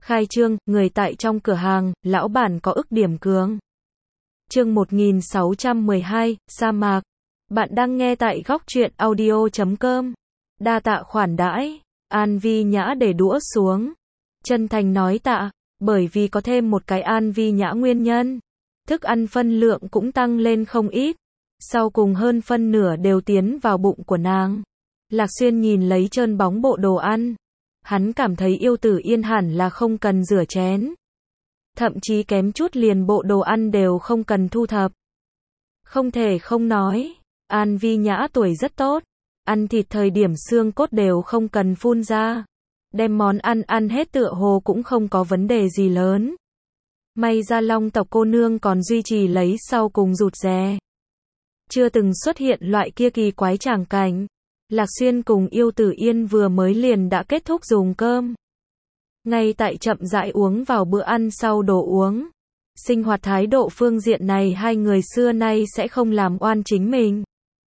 Khai trương, người tại trong cửa hàng, lão bản có ức điểm cường. Chương 1612, sa mạc. Bạn đang nghe tại góc truyện audio.com. Đa tạ khoản đãi. An Vi Nhã để đũa xuống. Chân thành nói tạ, bởi vì có thêm một cái An Vi Nhã nguyên nhân. Thức ăn phân lượng cũng tăng lên không ít. Sau cùng hơn phân nửa đều tiến vào bụng của nàng. Lạc Xuyên nhìn lấy trơn bóng bộ đồ ăn. Hắn cảm thấy Yêu Tử Yên hẳn là không cần rửa chén. Thậm chí kém chút liền bộ đồ ăn đều không cần thu thập. Không thể không nói, An Vi Nhã tuổi rất tốt. Ăn thịt thời điểm xương cốt đều không cần phun ra. Đem món ăn ăn hết tựa hồ cũng không có vấn đề gì lớn. May ra Long tộc cô nương còn duy trì lấy sau cùng rụt rè. Chưa từng xuất hiện loại kia kỳ quái tràng cảnh. Lạc Xuyên cùng Yêu Tử Yên vừa mới liền đã kết thúc dùng cơm. Ngay tại chậm rãi uống vào bữa ăn sau đồ uống. Sinh hoạt thái độ phương diện này hai người xưa nay sẽ không làm oan chính mình.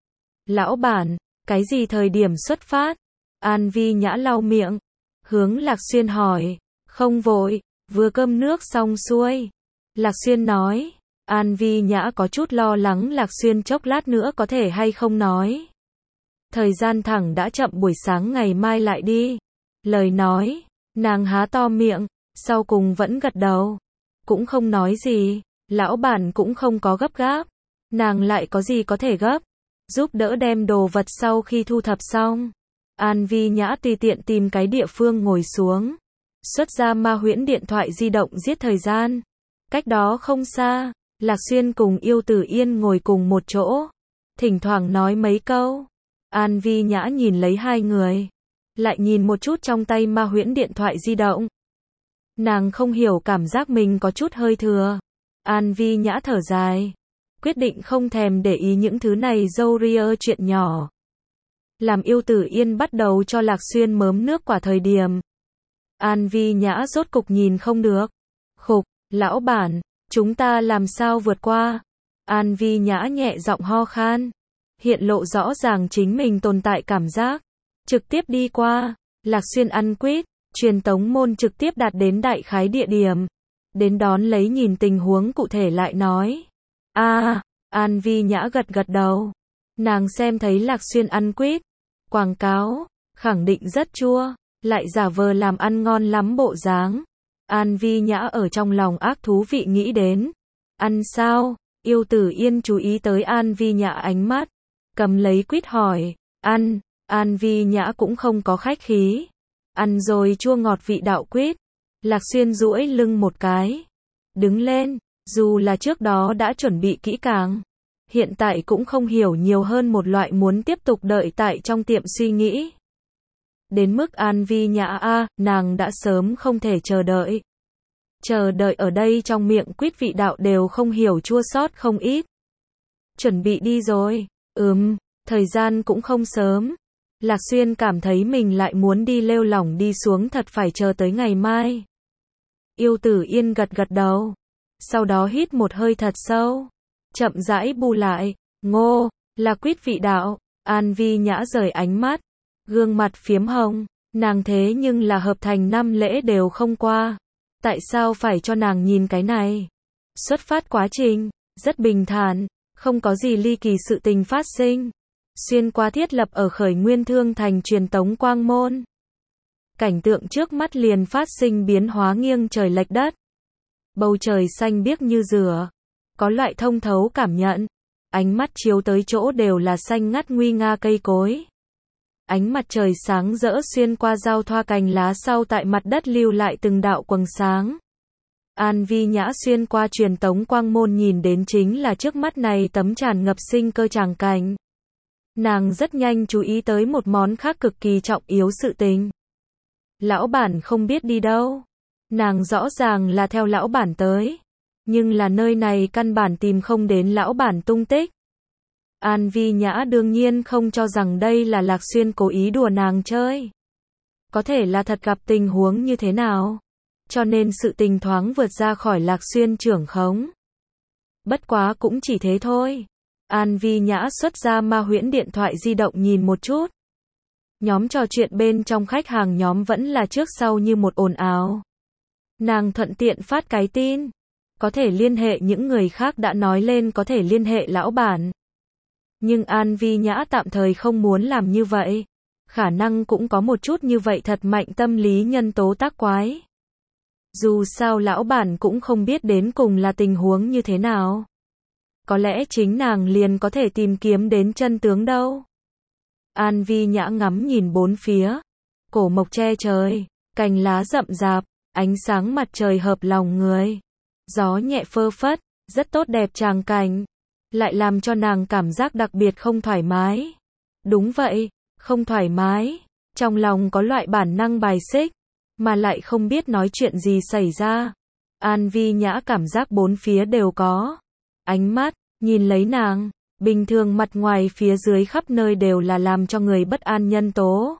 Lão bản, cái gì thời điểm xuất phát? An Vi Nhã lau miệng. Hướng Lạc Xuyên hỏi. Không vội, vừa cơm nước xong xuôi. Lạc Xuyên nói. An Vi Nhã có chút lo lắng Lạc Xuyên chốc lát nữa có thể hay không nói. Thời gian thẳng đã chậm, buổi sáng ngày mai lại đi. Lời nói, nàng há to miệng, sau cùng vẫn gật đầu. Cũng không nói gì, lão bản cũng không có gấp gáp. Nàng lại có gì có thể gấp. Giúp đỡ đem đồ vật sau khi thu thập xong. An Vi Nhã tùy tiện tìm cái địa phương ngồi xuống. Xuất ra ma huyễn điện thoại di động giết thời gian. Cách đó không xa, Lạc Xuyên cùng Yêu Tử Yên ngồi cùng một chỗ. Thỉnh thoảng nói mấy câu. An Vi Nhã nhìn lấy hai người. Lại nhìn một chút trong tay ma huyễn điện thoại di động. Nàng không hiểu cảm giác mình có chút hơi thừa. An Vi Nhã thở dài. Quyết định không thèm để ý những thứ này dâu ria chuyện nhỏ. Làm Yêu Tử Yên bắt đầu cho Lạc Xuyên mớm nước quả thời điểm. An Vi Nhã rốt cục nhìn không được. Khục, lão bản, chúng ta làm sao vượt qua? An Vi Nhã nhẹ giọng ho khan. Hiện lộ rõ ràng chính mình tồn tại cảm giác. Trực tiếp đi qua. Lạc Xuyên ăn quýt. Truyền tống môn trực tiếp đạt đến đại khái địa điểm. Đến đón lấy nhìn tình huống cụ thể lại nói. An Vi Nhã gật gật đầu. Nàng xem thấy Lạc Xuyên ăn quýt. Quảng cáo. Khẳng định rất chua. Lại giả vờ làm ăn ngon lắm bộ dáng. An Vi Nhã ở trong lòng ác thú vị nghĩ đến. Ăn sao? Yêu Tử Yên chú ý tới An Vi Nhã ánh mắt. Cầm lấy quýt hỏi. Ăn. An Vi Nhã cũng không có khách khí. Ăn rồi chua ngọt vị đạo quýt. Lạc Xuyên duỗi lưng một cái. Đứng lên. Dù là trước đó đã chuẩn bị kỹ càng. Hiện tại cũng không hiểu nhiều hơn một loại muốn tiếp tục đợi tại trong tiệm suy nghĩ. Đến mức An Vi Nhã nàng đã sớm không thể chờ đợi. Chờ đợi ở đây trong miệng quýt vị đạo đều không hiểu chua xót không ít. Chuẩn bị đi rồi. Thời gian cũng không sớm. Lạc Xuyên cảm thấy mình lại muốn đi lêu lỏng đi xuống thật phải chờ tới ngày mai. Yêu Tử Yên gật gật đầu. Sau đó hít một hơi thật sâu. Chậm rãi bù lại. Ngô, là quýt vị đạo. An Vi Nhã rời ánh mắt. Gương mặt phiếm hồng. Nàng thế nhưng là hợp thành 5 lễ đều không qua. Tại sao phải cho nàng nhìn cái này? Xuất phát quá trình. Rất bình thản. Không có gì ly kỳ sự tình phát sinh. Xuyên qua thiết lập ở Khởi Nguyên Thương Thành truyền tống quang môn. Cảnh tượng trước mắt liền phát sinh biến hóa nghiêng trời lệch đất. Bầu trời xanh biếc như dừa. Có loại thông thấu cảm nhận. Ánh mắt chiếu tới chỗ đều là xanh ngắt nguy nga cây cối. Ánh mặt trời sáng rỡ xuyên qua giao thoa cành lá sau tại mặt đất lưu lại từng đạo quầng sáng. An Vi Nhã xuyên qua truyền tống quang môn nhìn đến chính là trước mắt này tấm tràn ngập sinh cơ tràng cảnh. Nàng rất nhanh chú ý tới một món khác cực kỳ trọng yếu sự tình. Lão bản không biết đi đâu. Nàng rõ ràng là theo lão bản tới. Nhưng là nơi này căn bản tìm không đến lão bản tung tích. An Vi Nhã đương nhiên không cho rằng đây là Lạc Xuyên cố ý đùa nàng chơi. Có thể là thật gặp tình huống như thế nào. Cho nên sự tình thoáng vượt ra khỏi Lạc Xuyên trưởng khống. Bất quá cũng chỉ thế thôi. An Vi Nhã xuất ra ma huyễn điện thoại di động nhìn một chút. Nhóm trò chuyện bên trong khách hàng nhóm vẫn là trước sau như một ồn ào. Nàng thuận tiện phát cái tin. Có thể liên hệ những người khác đã nói lên có thể liên hệ lão bản. Nhưng An Vi Nhã tạm thời không muốn làm như vậy. Khả năng cũng có một chút như vậy thật mạnh tâm lý nhân tố tác quái. Dù sao lão bản cũng không biết đến cùng là tình huống như thế nào. Có lẽ chính nàng liền có thể tìm kiếm đến chân tướng đâu. An Vi Nhã ngắm nhìn bốn phía. Cổ mộc che trời, cành lá rậm rạp, ánh sáng mặt trời hợp lòng người. Gió nhẹ phơ phất, rất tốt đẹp tràng cảnh. Lại làm cho nàng cảm giác đặc biệt không thoải mái. Đúng vậy, không thoải mái. Trong lòng có loại bản năng bài xích, mà lại không biết nói chuyện gì xảy ra. An Vi Nhã cảm giác bốn phía đều có ánh mắt, nhìn lấy nàng. Bình thường mặt ngoài phía dưới khắp nơi đều là làm cho người bất an nhân tố.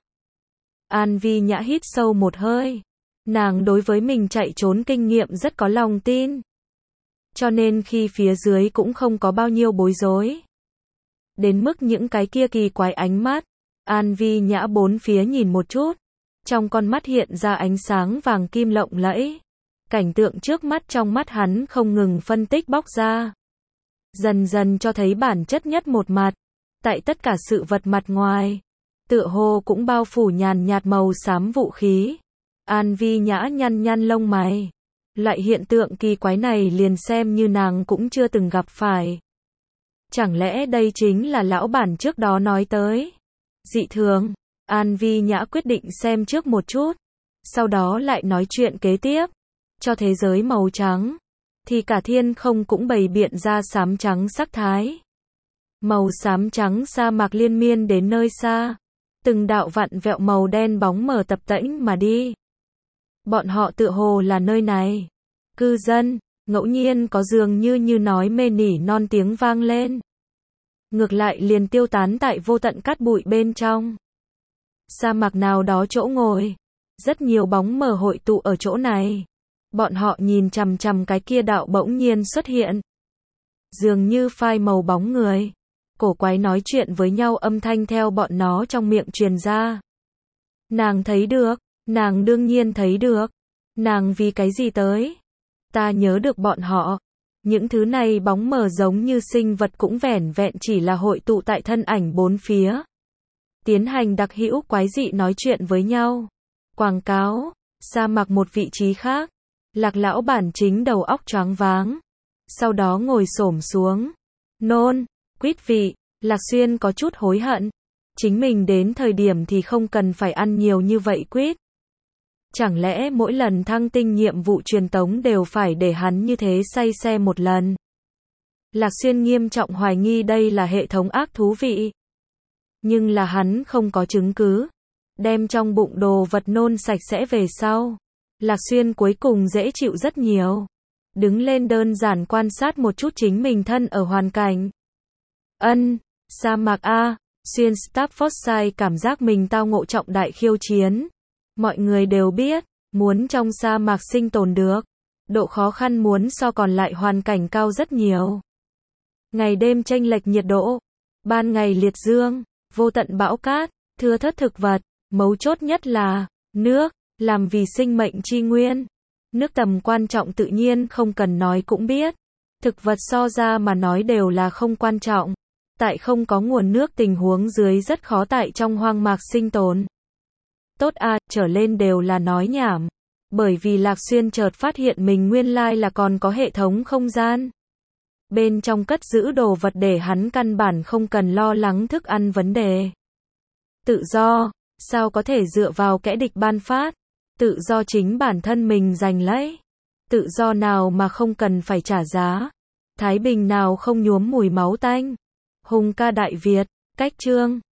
An Vi Nhã hít sâu một hơi. Nàng đối với mình chạy trốn kinh nghiệm rất có lòng tin. Cho nên khi phía dưới cũng không có bao nhiêu bối rối. Đến mức những cái kia kỳ quái ánh mắt. An Vi Nhã bốn phía nhìn một chút. Trong con mắt hiện ra ánh sáng vàng kim lộng lẫy. Cảnh tượng trước mắt trong mắt hắn không ngừng phân tích bóc ra. Dần dần cho thấy bản chất nhất một mặt. Tại tất cả sự vật mặt ngoài, tựa hồ cũng bao phủ nhàn nhạt màu xám vũ khí. An Vi Nhã nhăn nhăn lông mày. Loại hiện tượng kỳ quái này liền xem như nàng cũng chưa từng gặp phải. Chẳng lẽ đây chính là lão bản trước đó nói tới dị thường? An Vi Nhã quyết định xem trước một chút, sau đó lại nói chuyện kế tiếp. Cho thế giới màu trắng, thì cả thiên không cũng bày biện ra xám trắng sắc thái. Màu xám trắng sa mạc liên miên đến nơi xa. Từng đạo vặn vẹo màu đen bóng mờ tập tễnh mà đi. Bọn họ tựa hồ là nơi này cư dân. Ngẫu nhiên có dường như nói mê nỉ non tiếng vang lên. Ngược lại liền tiêu tán tại vô tận cát bụi bên trong. Sa mạc nào đó chỗ ngồi. Rất nhiều bóng mờ hội tụ ở chỗ này. Bọn họ nhìn chằm chằm cái kia đạo bỗng nhiên xuất hiện. Dường như phai màu bóng người. Cổ quái nói chuyện với nhau âm thanh theo bọn nó trong miệng truyền ra. Nàng thấy được. Nàng đương nhiên thấy được. Nàng vì cái gì tới? Ta nhớ được bọn họ. Những thứ này bóng mờ giống như sinh vật cũng vẻn vẹn chỉ là hội tụ tại thân ảnh bốn phía. Tiến hành đặc hữu quái dị nói chuyện với nhau. Quảng cáo. Sa mạc một vị trí khác. Lạc lão bản chính đầu óc choáng váng. Sau đó ngồi xổm xuống. Nôn. Quýt vị. Lạc Xuyên có chút hối hận. Chính mình đến thời điểm thì không cần phải ăn nhiều như vậy quýt. Chẳng lẽ mỗi lần thăng tinh nhiệm vụ truyền tống đều phải để hắn như thế say xe một lần? Lạc Xuyên nghiêm trọng hoài nghi đây là hệ thống ác thú vị. Nhưng là hắn không có chứng cứ. Đem trong bụng đồ vật nôn sạch sẽ về sau. Lạc Xuyên cuối cùng dễ chịu rất nhiều. Đứng lên đơn giản quan sát một chút chính mình thân ở hoàn cảnh. Sa mạc A. Xuyên Staffordshire cảm giác mình tao ngộ trọng đại khiêu chiến. Mọi người đều biết, muốn trong sa mạc sinh tồn được, độ khó khăn muốn so còn lại hoàn cảnh cao rất nhiều. Ngày đêm chênh lệch nhiệt độ, ban ngày liệt dương, vô tận bão cát, thưa thớt thực vật, mấu chốt nhất là nước, làm vì sinh mệnh chi nguyên. Nước tầm quan trọng tự nhiên không cần nói cũng biết. Thực vật so ra mà nói đều là không quan trọng. Tại không có nguồn nước tình huống dưới rất khó tại trong hoang mạc sinh tồn. Tốt à, trở lên đều là nói nhảm. Bởi vì Lạc Xuyên chợt phát hiện mình nguyên lai là còn có hệ thống không gian. Bên trong cất giữ đồ vật để hắn căn bản không cần lo lắng thức ăn vấn đề. Tự do, sao có thể dựa vào kẻ địch ban phát? Tự do chính bản thân mình giành lấy. Tự do nào mà không cần phải trả giá? Thái bình nào không nhuốm mùi máu tanh? Hùng ca Đại Việt, cách chương